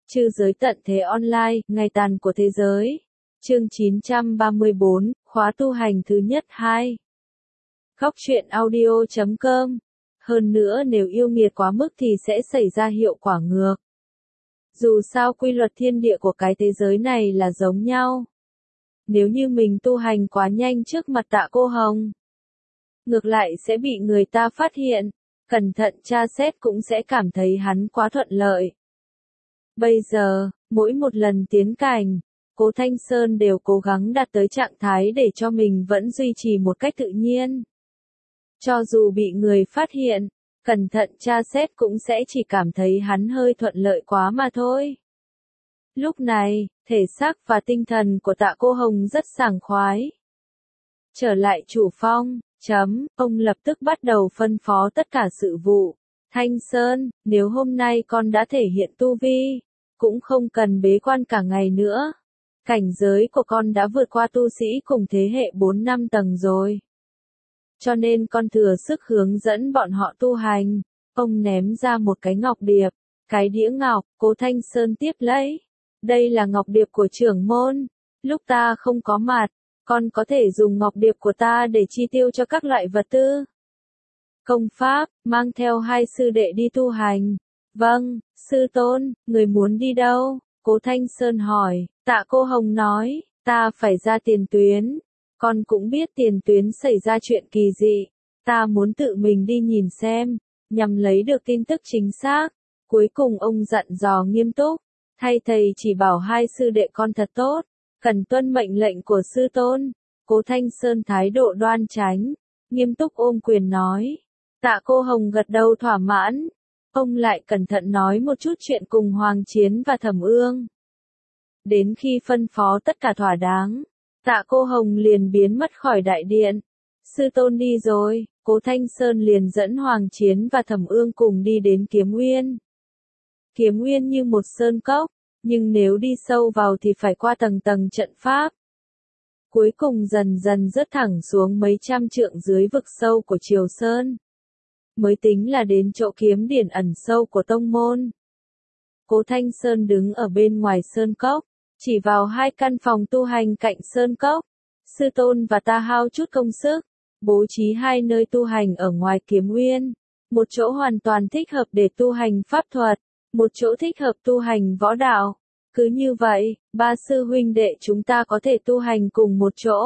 Trư giới tận thế online, ngày tàn của thế giới. Chương 934, khóa tu hành thứ nhất 2. Góc truyện audio.com. Hơn nữa nếu yêu nghiệt quá mức thì sẽ xảy ra hiệu quả ngược. Dù sao quy luật thiên địa của cái thế giới này là giống nhau. Nếu như mình tu hành quá nhanh trước mặt Tạ Cô Hồng, ngược lại sẽ bị người ta phát hiện, cẩn thận tra xét cũng sẽ cảm thấy hắn quá thuận lợi. Bây giờ, mỗi một lần tiến cảnh, Cố Thanh Sơn đều cố gắng đạt tới trạng thái để cho mình vẫn duy trì một cách tự nhiên. Cho dù bị người phát hiện, cẩn thận tra xét cũng sẽ chỉ cảm thấy hắn hơi thuận lợi quá mà thôi. Lúc này, thể xác và tinh thần của Tạ Cô Hồng rất sảng khoái. Trở lại chủ phong, ông lập tức bắt đầu phân phó tất cả sự vụ. Thanh Sơn, nếu hôm nay con đã thể hiện tu vi, cũng không cần bế quan cả ngày nữa. Cảnh giới của con đã vượt qua tu sĩ cùng thế hệ 4-5 tầng rồi. Cho nên con thừa sức hướng dẫn bọn họ tu hành. Ông ném ra một cái ngọc điệp, cái đĩa ngọc, Cố Thanh Sơn tiếp lấy. Đây là ngọc điệp của trưởng môn. Lúc ta không có mặt, con có thể dùng ngọc điệp của ta để chi tiêu cho các loại vật tư. Công pháp, mang theo hai sư đệ đi tu hành. Vâng, sư tôn, người muốn đi đâu? Cố Thanh Sơn hỏi. Tạ Cô Hồng nói, ta phải ra tiền tuyến. Con cũng biết tiền tuyến xảy ra chuyện kỳ dị. Ta muốn tự mình đi nhìn xem, nhằm lấy được tin tức chính xác. Cuối cùng ông dặn dò nghiêm túc. Thay thầy chỉ bảo hai sư đệ con thật tốt, cần tuân mệnh lệnh của sư tôn. Cố Thanh Sơn thái độ đoan chánh, nghiêm túc ôm quyền nói. Tạ Cô Hồng gật đầu thỏa mãn. Ông lại cẩn thận nói một chút chuyện cùng Hoàng Chiến và Thẩm Ương. Đến khi phân phó tất cả thỏa đáng, Tạ Cô Hồng liền biến mất khỏi đại điện. Sư tôn đi rồi, Cố Thanh Sơn liền dẫn Hoàng Chiến và Thẩm Ương cùng đi đến Kiếm Uyên. Kiếm Uyên như một sơn cốc, nhưng nếu đi sâu vào thì phải qua tầng tầng trận pháp. Cuối cùng dần dần rớt thẳng xuống mấy trăm trượng dưới vực sâu của Triều Sơn. Mới tính là đến chỗ kiếm điển ẩn sâu của tông môn. Cố Thanh Sơn đứng ở bên ngoài sơn cốc, chỉ vào hai căn phòng tu hành cạnh sơn cốc. Sư tôn và ta hao chút công sức, bố trí hai nơi tu hành ở ngoài Kiếm Uyên. Một chỗ hoàn toàn thích hợp để tu hành pháp thuật, một chỗ thích hợp tu hành võ đạo. Cứ như vậy, ba sư huynh đệ chúng ta có thể tu hành cùng một chỗ.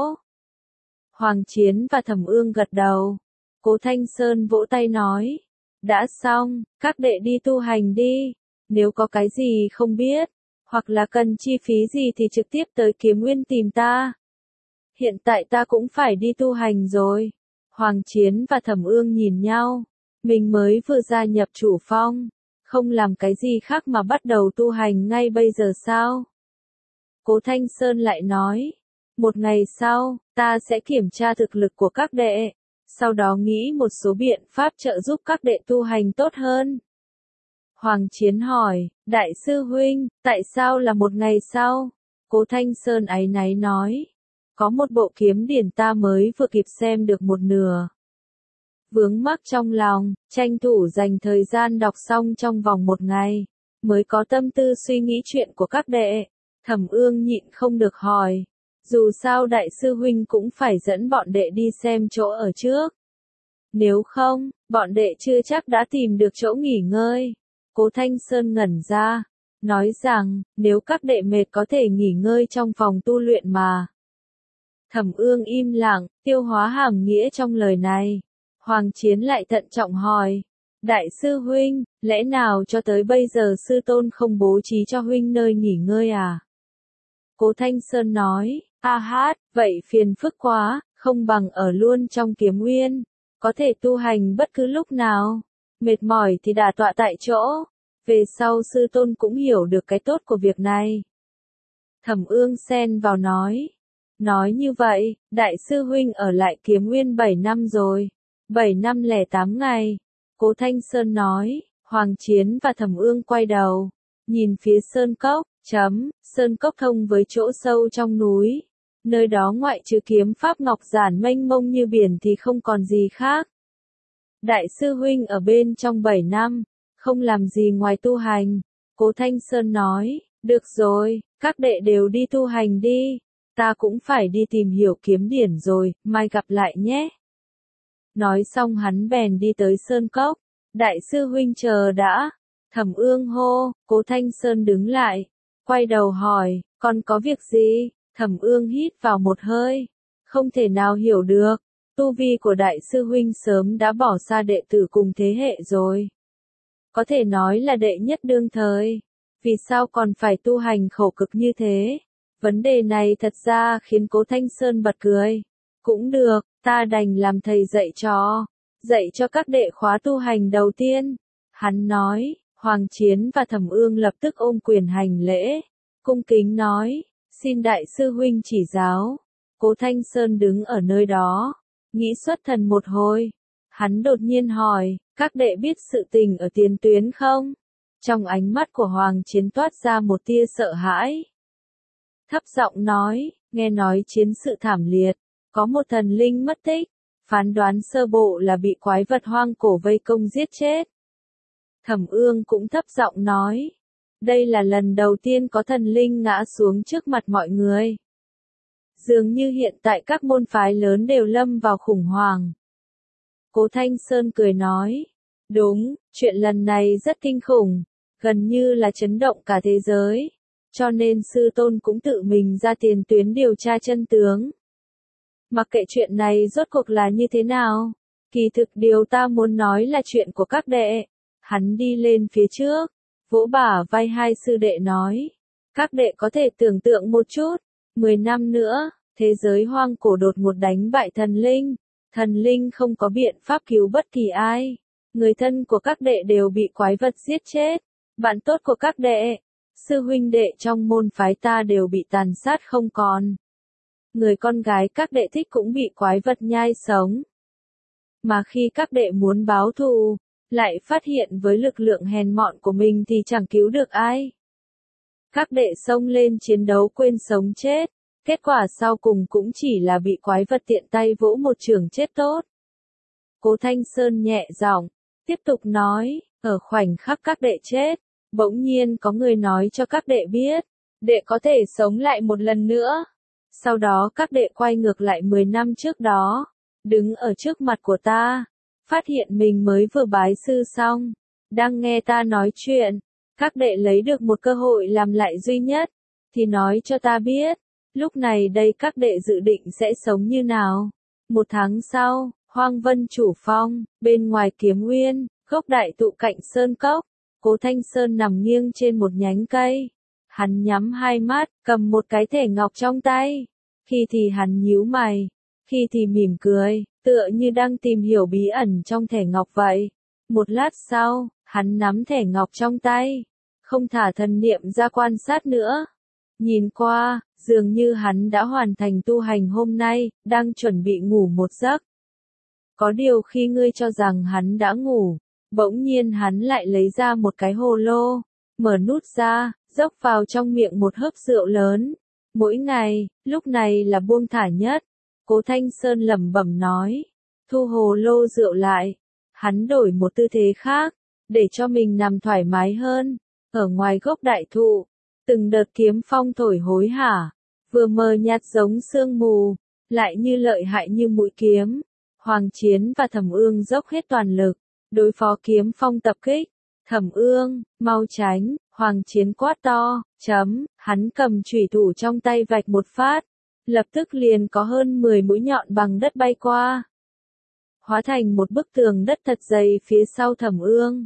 Hoàng Chiến và Thẩm Ương gật đầu. Cố Thanh Sơn vỗ tay nói. Đã xong, các đệ đi tu hành đi. Nếu có cái gì không biết, hoặc là cần chi phí gì thì trực tiếp tới Kiếm Uyên tìm ta. Hiện tại ta cũng phải đi tu hành rồi. Hoàng Chiến và Thẩm Ương nhìn nhau. Mình mới vừa gia nhập chủ phong, không làm cái gì khác mà bắt đầu tu hành ngay bây giờ sao? Cố Thanh Sơn lại nói. Một ngày sau, ta sẽ kiểm tra thực lực của các đệ. Sau đó nghĩ một số biện pháp trợ giúp các đệ tu hành tốt hơn. Hoàng Chiến hỏi, đại sư huynh, tại sao là một ngày sau? Cố Thanh Sơn áy náy nói, có một bộ kiếm điển ta mới vừa kịp xem được một nửa. Vướng mắc trong lòng, tranh thủ dành thời gian đọc xong trong vòng một ngày, mới có tâm tư suy nghĩ chuyện của các đệ. Thẩm Ương nhịn không được hỏi. Dù sao đại sư huynh cũng phải dẫn bọn đệ đi xem chỗ ở trước. Nếu không, bọn đệ chưa chắc đã tìm được chỗ nghỉ ngơi. Cố Thanh Sơn ngẩn ra, nói rằng, nếu các đệ mệt có thể nghỉ ngơi trong phòng tu luyện mà. Thẩm Ương im lặng, tiêu hóa hàm nghĩa trong lời này. Hoàng Chiến lại thận trọng hỏi. Đại sư huynh, lẽ nào cho tới bây giờ sư tôn không bố trí cho huynh nơi nghỉ ngơi à? Cố Thanh Sơn nói. Vậy phiền phức quá, không bằng ở luôn trong Kiếm Uyên, có thể tu hành bất cứ lúc nào, mệt mỏi thì đả tọa tại chỗ, về sau sư tôn cũng hiểu được cái tốt của việc này. Thẩm Ương xen vào nói như vậy, đại sư huynh ở lại Kiếm Uyên 7 năm rồi, 7 năm lẻ 8 ngày, Cố Thanh Sơn nói. Hoàng Chiến và Thẩm Ương quay đầu, nhìn phía sơn cốc, sơn cốc thông với chỗ sâu trong núi. Nơi đó ngoại trừ kiếm pháp ngọc giản mênh mông như biển thì không còn gì khác. Đại sư huynh ở bên trong 7 năm, không làm gì ngoài tu hành. Cố Thanh Sơn nói, được rồi, các đệ đều đi tu hành đi, ta cũng phải đi tìm hiểu kiếm điển rồi, mai gặp lại nhé. Nói xong hắn bèn đi tới sơn cốc, đại sư huynh chờ đã, Thẩm Ương hô, Cố Thanh Sơn đứng lại, quay đầu hỏi, còn có việc gì, Thẩm Ương hít vào một hơi, không thể nào hiểu được, tu vi của đại sư huynh sớm đã bỏ xa đệ tử cùng thế hệ rồi. Có thể nói là đệ nhất đương thời, vì sao còn phải tu hành khổ cực như thế? Vấn đề này thật ra khiến Cố Thanh Sơn bật cười. Cũng được, ta đành làm thầy dạy cho các đệ khóa tu hành đầu tiên. Hắn nói, Hoàng Chiến và Thẩm Ương lập tức ôm quyền hành lễ, cung kính nói, xin đại sư huynh chỉ giáo. Cố Thanh Sơn đứng ở nơi đó, nghĩ xuất thần một hồi. Hắn đột nhiên hỏi, các đệ biết sự tình ở tiền tuyến không? Trong ánh mắt của Hoàng Chiến toát ra một tia sợ hãi. Thấp giọng nói, nghe nói chiến sự thảm liệt, có một thần linh mất tích, phán đoán sơ bộ là bị quái vật hoang cổ vây công giết chết. Thẩm Ương cũng thấp giọng nói, đây là lần đầu tiên có thần linh ngã xuống trước mặt mọi người. Dường như hiện tại các môn phái lớn đều lâm vào khủng hoảng. Cố Thanh Sơn cười nói, đúng, chuyện lần này rất kinh khủng, gần như là chấn động cả thế giới, cho nên sư tôn cũng tự mình ra tiền tuyến điều tra chân tướng. Mặc kệ chuyện này rốt cuộc là như thế nào, kỳ thực điều ta muốn nói là chuyện của các đệ. Hắn đi lên phía trước, vỗ bả vai hai sư đệ nói, các đệ có thể tưởng tượng một chút, 10 năm nữa, thế giới hoang cổ đột ngột đánh bại thần linh không có biện pháp cứu bất kỳ ai, người thân của các đệ đều bị quái vật giết chết, bạn tốt của các đệ, sư huynh đệ trong môn phái ta đều bị tàn sát không còn. Người con gái các đệ thích cũng bị quái vật nhai sống. Mà khi các đệ muốn báo thù, lại phát hiện với lực lượng hèn mọn của mình thì chẳng cứu được ai. Các đệ xông lên chiến đấu quên sống chết, kết quả sau cùng cũng chỉ là bị quái vật tiện tay vỗ một chưởng chết tốt. Cố Thanh Sơn nhẹ giọng, tiếp tục nói, ở khoảnh khắc các đệ chết, bỗng nhiên có người nói cho các đệ biết, đệ có thể sống lại một lần nữa. Sau đó các đệ quay ngược lại 10 năm trước đó, đứng ở trước mặt của ta, phát hiện mình mới vừa bái sư xong, đang nghe ta nói chuyện, các đệ lấy được một cơ hội làm lại duy nhất, thì nói cho ta biết, lúc này đây các đệ dự định sẽ sống như nào. 1 tháng sau, Hoang Vân Chủ Phong, bên ngoài Kiếm Nguyên, gốc đại thụ cạnh sơn cốc, Cố Thanh Sơn nằm nghiêng trên một nhánh cây. Hắn nhắm hai mắt, cầm một cái thẻ ngọc trong tay. Khi thì hắn nhíu mày, khi thì mỉm cười, tựa như đang tìm hiểu bí ẩn trong thẻ ngọc vậy. Một lát sau, hắn nắm thẻ ngọc trong tay, không thả thần niệm ra quan sát nữa. Nhìn qua, dường như hắn đã hoàn thành tu hành hôm nay, đang chuẩn bị ngủ một giấc. Có điều khi ngươi cho rằng hắn đã ngủ, bỗng nhiên hắn lại lấy ra một cái hồ lô, mở nút ra, dốc vào trong miệng một hớp rượu lớn. Mỗi ngày, lúc này là buông thả nhất. Cố Thanh Sơn lẩm bẩm nói, thu hồ lô rượu lại. Hắn đổi một tư thế khác, để cho mình nằm thoải mái hơn. Ở ngoài gốc đại thụ, từng đợt kiếm phong thổi hối hả, vừa mờ nhạt giống sương mù, lại như lợi hại như mũi kiếm. Hoàng Chiến và Thẩm Ương dốc hết toàn lực, đối phó kiếm phong tập kích. Thẩm Ương, mau tránh, Hoàng Chiến quát to, hắn cầm chủy thủ trong tay vạch một phát, lập tức liền có hơn 10 mũi nhọn bằng đất bay qua, hóa thành một bức tường đất thật dày phía sau Thẩm Ương.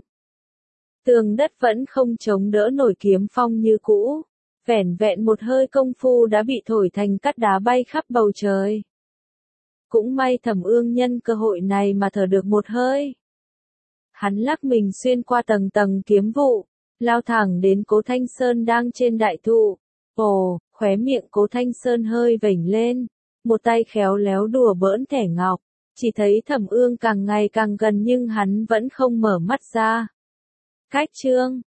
Tường đất vẫn không chống đỡ nổi kiếm phong như cũ, vẻn vẹn một hơi công phu đã bị thổi thành cát đá bay khắp bầu trời. Cũng may Thẩm Ương nhân cơ hội này mà thở được một hơi. Hắn lắc mình xuyên qua tầng tầng kiếm vụ, lao thẳng đến Cố Thanh Sơn đang trên đại thụ. Ồ, khóe miệng Cố Thanh Sơn hơi vểnh lên, một tay khéo léo đùa bỡn thẻ ngọc, chỉ thấy Thẩm Ương càng ngày càng gần nhưng hắn vẫn không mở mắt ra. Cách chương